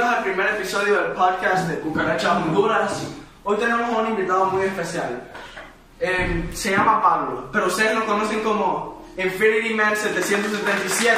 bienvenidos al primer episodio del podcast de Cucarachas Honduras. Hoy tenemos un invitado muy especial. Se llama Pablo, pero ustedes lo conocen como Infinity Man 777.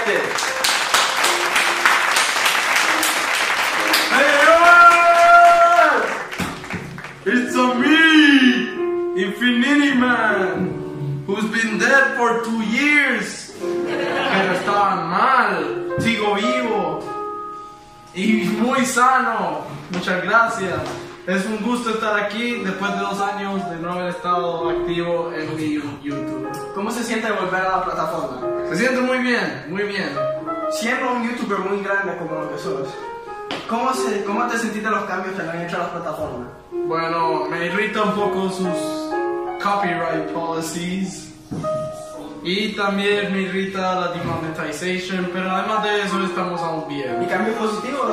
It's a me, Infinity Man, who's been dead for 2 years. Pero estaba mal, sigo vivo y muy sano. Muchas gracias. Es un gusto estar aquí después de 2 años de no haber estado activo en mi YouTube. ¿Cómo se siente volver a la plataforma? Se siente muy bien, muy bien. Siendo un youtuber muy grande como lo que sos, ¿cómo te sentiste los cambios que le han hecho a las plataformas? Bueno, me irrita un poco sus copyright policies y también me irrita la demonetization, pero además de eso estamos aún bien. ¿Y cambios positivos?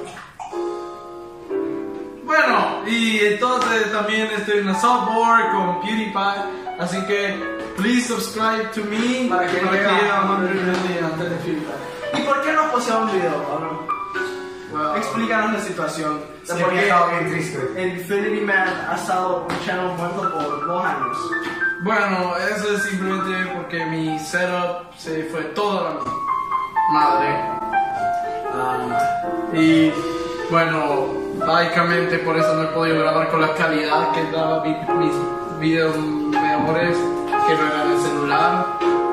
Bueno, y entonces también estoy en la subboard con PewDiePie, así que please subscribe to me para que llegue a 100 million antes de filtrar. ¿Y por qué no has posteado un video, Pablo? Well, explícanos la situación de Sí, por qué estaba bien triste. Infinity Man ha estado un channel muerto por 2 años. bueno, eso es simplemente porque mi setup se fue toda la madre. Y bueno, básicamente por eso no he podido grabar con la calidad que daba mis videos mejores que no eran el celular.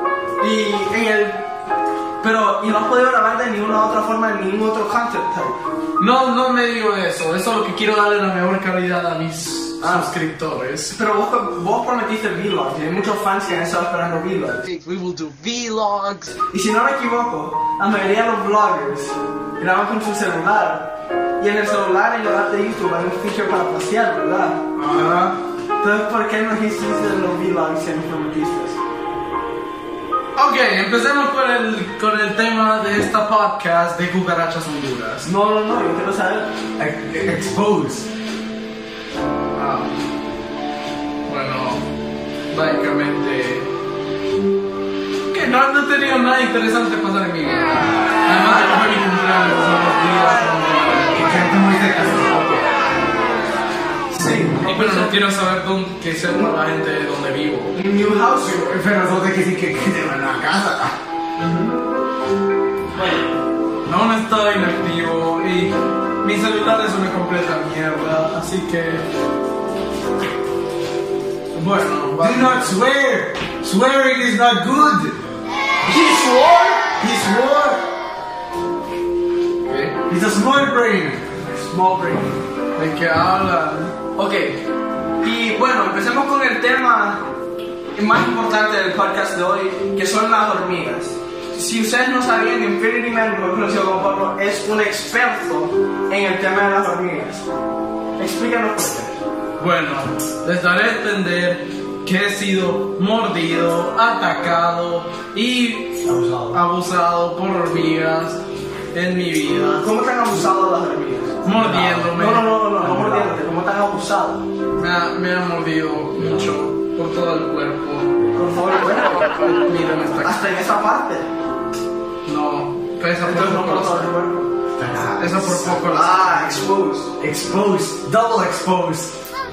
Pero no has podido grabar de ninguna otra forma en ningún otro content type. No me digo eso es lo que quiero darle la mejor calidad a mis suscriptores. Pero vos prometiste vlogs y hay muchos fans que han estado esperando vlogs. We will do vlogs. Y si no me equivoco, la mayoría de los vloggers graban con su celular. Y en el celular, en lugar de YouTube, hay un feature para pasear, ¿verdad? Ajá. Entonces, ¿por qué no hiciste los vlogs que nos prometiste? Ok, empecemos con el tema de esta podcast de Cucarachas Honduras. No, yo quiero saber. Expose. Bueno, básicamente que no he tenido nada interesante pasar en mi vida. Además de que fue mi cumpleaños son los días Gente muy cerca de Sí. y pero no quiero saber que sepa la gente de donde vivo. New house. Pero eso de que sí que te van a casa. Bueno, Aún estoy inactivo y mi celular es una completa mierda, así que bueno, Do not swear. Swearing is not good. he swore. He swore. ¿qué? He's a small brain. Small brain. ¿De qué hablan? Ok, y bueno, empecemos con el tema más importante del podcast de hoy, que son las hormigas. Si ustedes no sabían, Infinity Man, mejor conocido como Pablo, es un experto en el tema de las hormigas. Explícanos por qué. Bueno, les daré a entender que he sido mordido, atacado y abusado por hormigas en mi vida. ¿Cómo te han abusado de las hormigas? Mordiéndome. No mordiéndote, ¿cómo te han abusado? Me ha mordido mucho por todo el cuerpo. Por favor, bueno, Miren esta cara. hasta en esa parte. No, pesa por Entonces no por todo el poco. cuerpo. Esa por poco la Exposed. Exposed. Double exposed.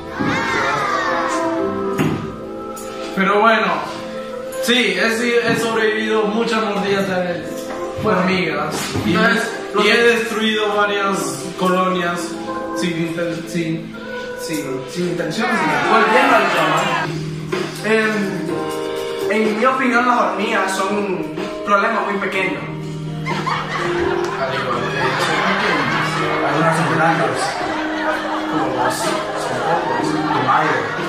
Pero bueno, sí, he sobrevivido muchas mordidas de hormigas y he destruido varias colonias sin intención. Volviendo al tema, en mi opinión las hormigas son un problema muy pequeño. Algunas son grandes. Como vos. Son pocos. Tu madre.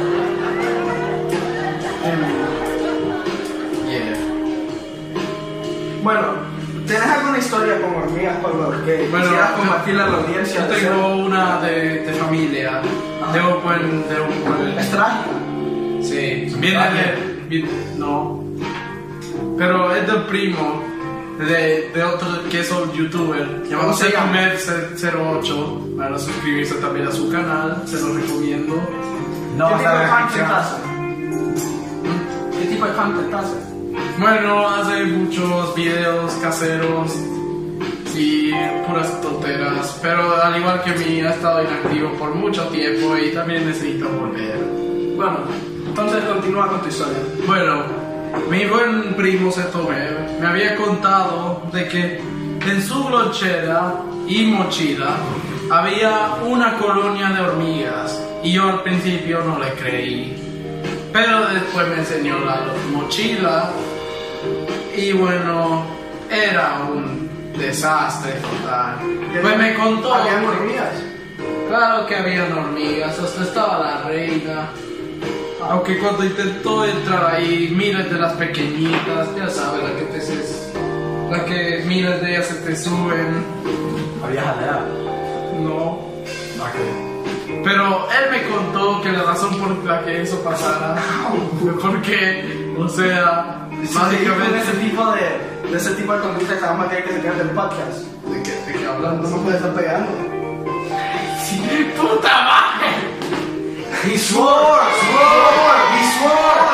Yeah. Bueno, ¿tenés alguna historia con hormigas, Pablo? Que quisieras compartirle a la audiencia? Yo tengo una de familia, de un ¿Es trágica? sí, no, pero es del primo de otro que es un youtuber llamado Secomed08. Para suscribirse también a su canal, se lo recomiendo. No ¿Qué vas tipo a de ver content ficción. hace? ¿Qué tipo de content hace? Bueno, hace muchos videos caseros y puras tonteras, pero al igual que mí ha estado inactivo por mucho tiempo y también necesito volver. Bueno, entonces continúa con tu historia. Bueno, mi buen primo Setome me había contado de que en su lonchera y mochila había una colonia de hormigas y yo al principio no le creí, pero después me enseñó la mochila y bueno, era un desastre total. Pues me contó. ¿Habían hormigas? Claro que habían hormigas, hasta estaba la reina. Aunque cuando intentó entrar ahí, miles de las pequeñitas, ya sabes, la que miles de ellas se te suben. Había jalea. No. Ok. Pero él me contó que la razón por la que eso pasara fue porque, o sea, básicamente. De ese tipo de conducta que vamos a tener que sacar del podcast. ¿De qué hablan? No me puedes estar pegando. Sí, ¡puta madre! He swore! He swore!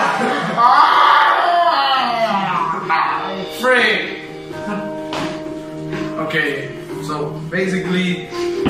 Freak! Okay, so basically,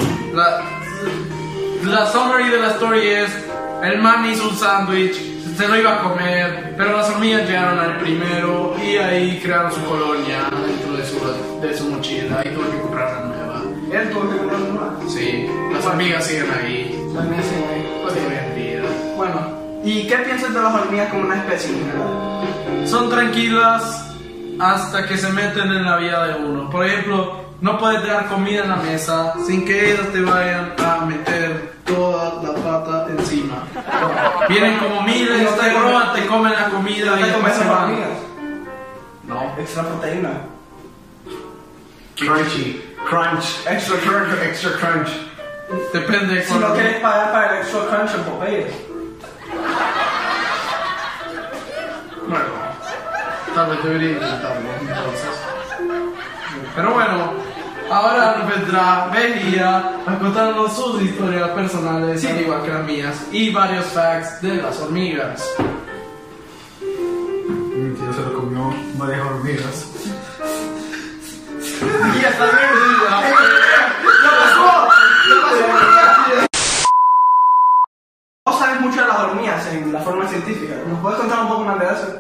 la summary de la story es: el man hizo un sándwich, se lo iba a comer, pero las hormigas llegaron al primero y ahí crearon su colonia dentro de su mochila y tuvo que comprar una nueva. Él tuvo que comprar una nueva. Sí, las hormigas siguen ahí. También sí, ahí. Siguen vida. Bueno, ¿y qué piensas de las hormigas como una especie en general? Son tranquilas hasta que se meten en la vida de uno. Por ejemplo, no puedes dejar comida en la mesa sin que ellos te vayan a meter toda la pata encima. Vienen como miles, te roban, te comen la comida y ¿Te después comes se las van. hormigas? No. Extra proteína. Crunchy. Crunch. Extra crunch. Extra crunch. Depende de Si no quieres pagar para el extra crunch en Popeyes. Bueno, tal vez debería intentarlo entonces. Pero bueno, ahora vendrá Belia a contarnos sus historias personales, al igual que las mías, y varios facts de las hormigas. Mi tío se lo comió varias hormigas. Y ya está bien. Vos sabes mucho de las hormigas en la forma científica. ¿Nos puedes contar un poco más de eso?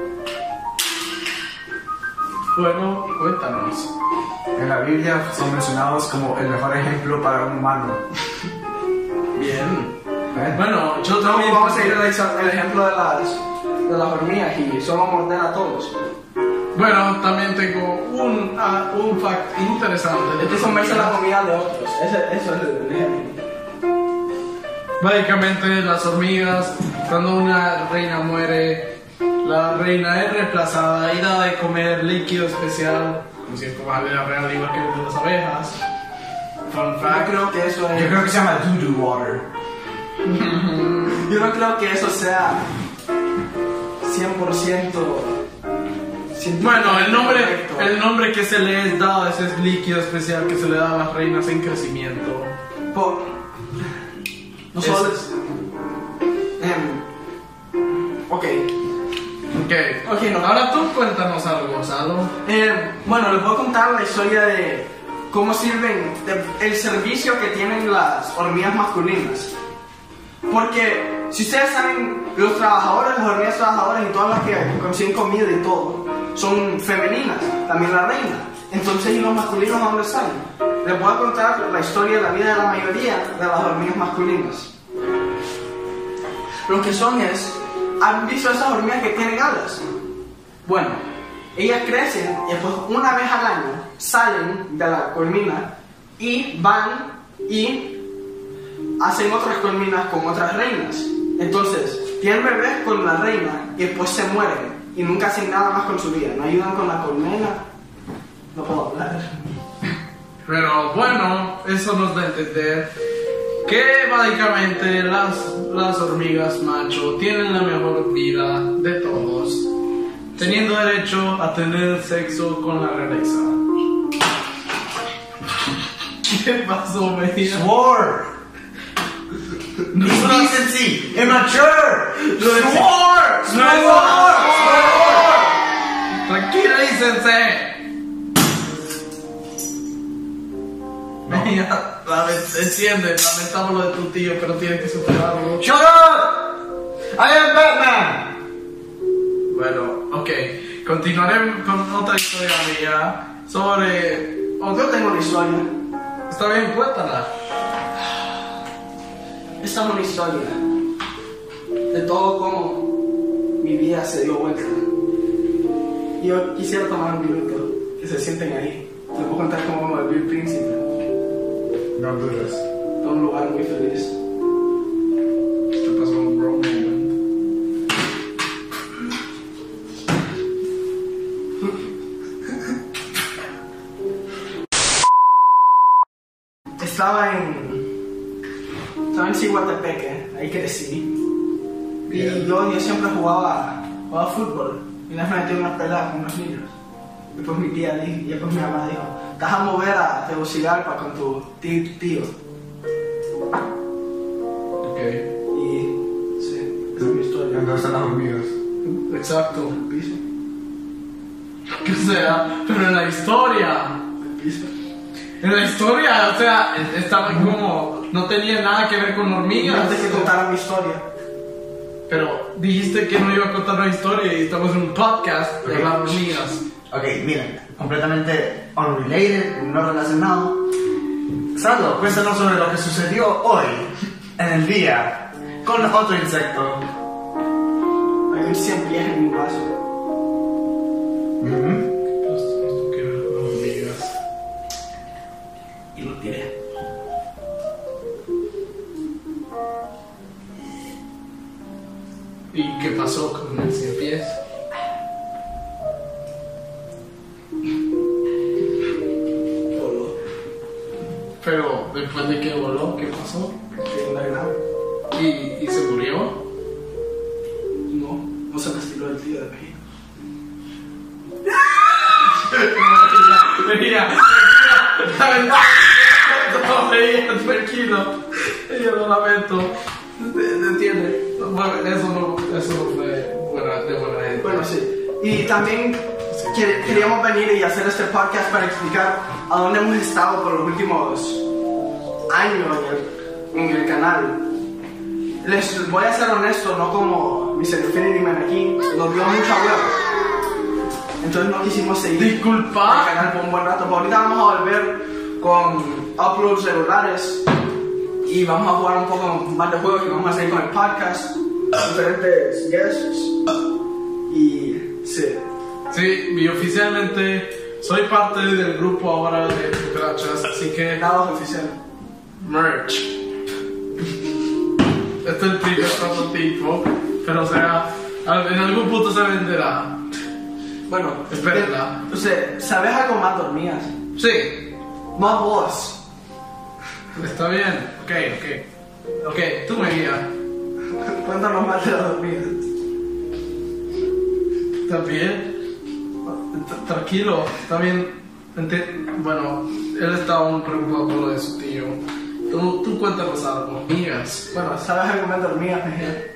Bueno, cuéntanos. En la Biblia son mencionados como el mejor ejemplo para un humano. Bien. ¿Eh? Bueno, yo también. Vamos a ir el ejemplo de las hormigas y solo morder a todos. Bueno, también tengo un fact interesante. Es que comerse la comida de otros. Eso es el ejemplo. Básicamente, las hormigas, cuando una reina muere, la reina es reemplazada y da de comer líquido especial, como si es como la real, igual que el de las abejas. Fun Yo fact. creo que eso es. Yo creo que se llama doo-doo water. Yo no creo que eso sea 100%. Bueno, correcto. el nombre que se le es dado es ese líquido especial que se le da a las reinas en crecimiento. No solo es. Ok. Ok, no. Ahora tú cuéntanos algo, Gonzalo. Bueno, les voy a contar la historia de cómo sirven, el servicio que tienen las hormigas masculinas. Porque, si ustedes saben, los trabajadores, las hormigas trabajadoras y todas las que consiguen comida y todo, son femeninas, también la reina. Entonces, ¿y los masculinos a dónde salen? Les voy a contar la historia de la vida de la mayoría de las hormigas masculinas. Lo que son es, ¿han visto esas hormigas que tienen alas? Bueno, ellas crecen y después una vez al año salen de la colmena y van y hacen otras colmenas con otras reinas. Entonces, tienen bebés con la reina y después se mueren y nunca hacen nada más con su vida. No ayudan con la colmena. No puedo hablar. Pero bueno, eso nos da a entender que básicamente las hormigas macho tienen la mejor vida de todos, teniendo derecho a tener sexo con la realeza. ¿Qué pasó, Media? Swore! Indecency! Immature! Swore! Tranquilícense. mía. Entiende, lamentamos lo de tu tío, pero tiene que superarlo. Shut up! I am Batman! Bueno, ok. Continuaré con otra historia mía sobre... Yo tengo una historia. Está bien, cuéntala. Esta es una historia de todo cómo mi vida se dio vuelta. Y yo quisiera tomar un minuto, que se sienten ahí. Les puedo contar cómo me volví el príncipe. No dudes. A un lugar muy feliz. Te pasó un bro moment. Estaba en Ciguatepeque, ahí crecí. Y yo siempre jugaba fútbol. Y una vez me metí en una pelea con unos niños. Y pues mi tía dijo, y después mi mamá dijo, te vas a mover a Tegucigalpa con tu tío. Ok. Y sí, esa es mi historia. ¿Dónde están las hormigas? Exacto. El piso. O sea, pero en la historia. El piso. En la historia, o sea, estaba como... No tenía nada que ver con hormigas. Antes que contara mi historia. Pero dijiste que no iba a contar la historia y estamos en un podcast de hablar de hormigas. Ok, miren, completamente unrelated, no relacionado. Sandro, cuéntanos sobre lo que sucedió hoy, en el día, con otro insecto. Hay un 100 pies en mi vaso. Esto que ver con hormigas. Y lo tiré. ¿Y qué pasó con el 100 pies? Voló. Pero después de que voló, ¿qué pasó? Tiré una granada. ¿Y se murió? No se lastimó el tío de México. Mira, tranquilo. Yo lo lamento. ¿Entiendes? Bueno, eso no fue de buena gente. Bueno, sí. Y también queríamos venir y hacer este podcast para explicar a dónde hemos estado por los últimos años en el canal. Les voy a ser honesto, no como Mr. Infinity Man aquí, nos dio mucha hueva. Entonces no quisimos seguir Disculpa. el canal por un buen rato. Pero ahorita vamos a volver con uploads regulares y vamos a jugar un poco más de juegos que vamos a hacer con el podcast, diferentes guests. Y sí. Sí, y oficialmente soy parte del grupo ahora de cucarachas, así que Nada oficial. merch. Este es el primer prototipo, pero o sea, en algún punto se venderá. Bueno, Espérenla. ¿Sabes algo más de hormigas? Sí, Más vos. está bien. Ok, tú me guías. Cuéntanos más de las hormigas. ¿Está bien? Tranquilo, está bien. Bueno, él estaba un preocupado por lo de su tío. Tú cuéntanos algo, amigas. Bueno, ¿sabes algo más de hormigas, Mejía?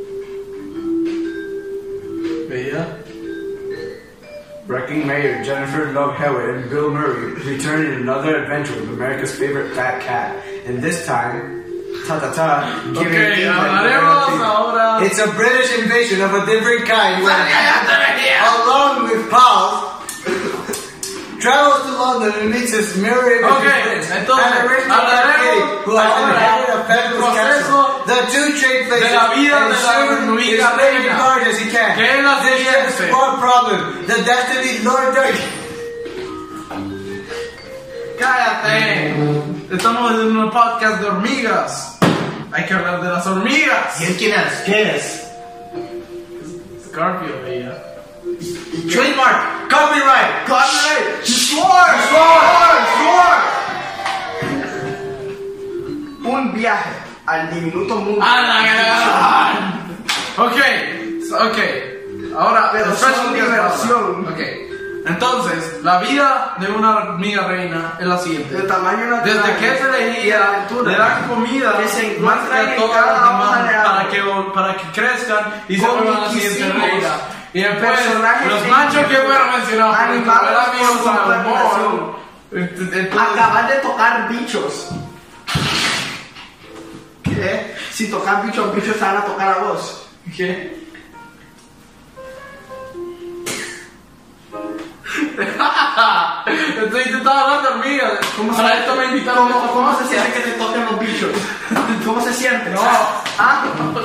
¿Veía? Wrecking Mayor Jennifer Love Hewitt and Bill Murray return in another adventure with America's favorite fat cat. And this time, giving Ok, England hablaremos the ahora. It's a British invasion of a different kind when, along with pals, travels to London and meets his myriad of Ok, friends. entonces, And a rich hablaremos who has ahora inherited a del fabulous castle. proceso The two trade places de la vida and de la soon hormiga is ready reina. as large as he can. Que es la This siguiente. is one problem. The destiny Lord Dark. ¡Cállate! Estamos en un podcast de hormigas. Hay que hablar de las hormigas. ¿Quién es? ¿Quién es? Scorpio, veía. Trademark. Copyright. ¡Copyright! ¡You swore! Un viaje al diminuto mundo. ¡A la gran! Ok. Ahora, Pero special son guest diversión. ahora. Ok. Entonces, la vida de una hormiga reina es la siguiente. De tamaño natural. Desde que es y de elegida, aventura. le dan comida Que se más encuentra que a en todas cada las hoja de demás árbol. para que crezcan y se Con vuelvan la siguiente muchísimos reina. Y después, personajes los en machos que fueron mencionados por nuestro animados buen amigo por su Salomón, imaginación. Entonces, Acabas de tocar bichos. ¿Qué? Si tocas bichos te van a tocar a vos. ¿qué? Estoy intentando hablar de hormigas. Para esto me invitaron. ¿Cómo se siente que te toquen los bichos? ¿Cómo se siente? No. ¿Ah?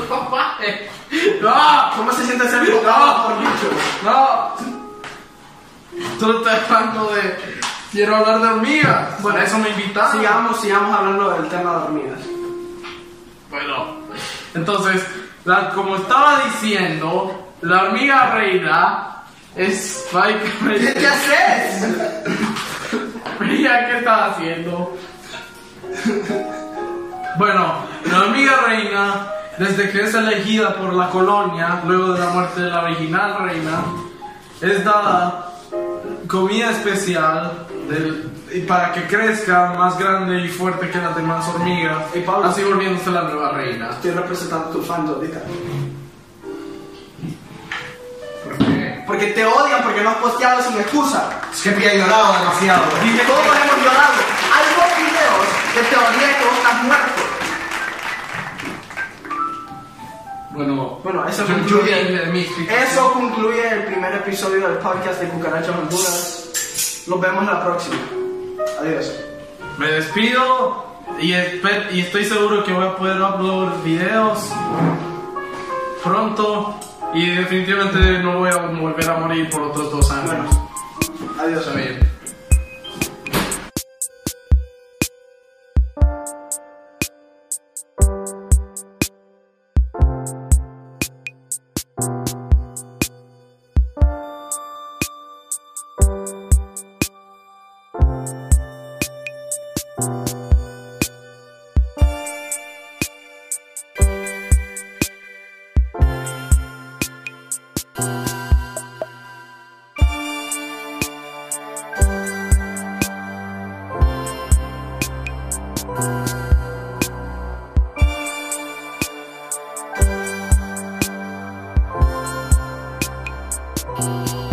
No. ¿Cómo se siente ser tocado por bichos? No. Solo estoy hablando de... Quiero hablar de hormigas. Bueno, eso me invitaron. Sigamos hablando del tema de hormigas. Bueno, entonces, como estaba diciendo, la hormiga reina es básicamente... ¿Qué haces? Mira, ¿qué estás haciendo? Bueno, la hormiga reina, desde que es elegida por la colonia, luego de la muerte de la original reina, es dada comida especial y para que crezca más grande y fuerte que las demás hormigas, Y Pablo, así volviéndose la nueva reina. estoy representando a tu fans ahorita. ¿Por qué? Porque te odian, porque no has posteado sin excusa. Es que Pi ha llorado demasiado. Dime, todos hemos llorado. Hay 2 videos de teoría de que vos estás muerto. Bueno, eso concluye el primer episodio del podcast de Cucarachas Honduras. Nos vemos la próxima. Adiós. Me despido y estoy seguro que voy a poder upload videos pronto y definitivamente no voy a volver a morir por otros 2 años. Bueno, adiós. Está bien. Thank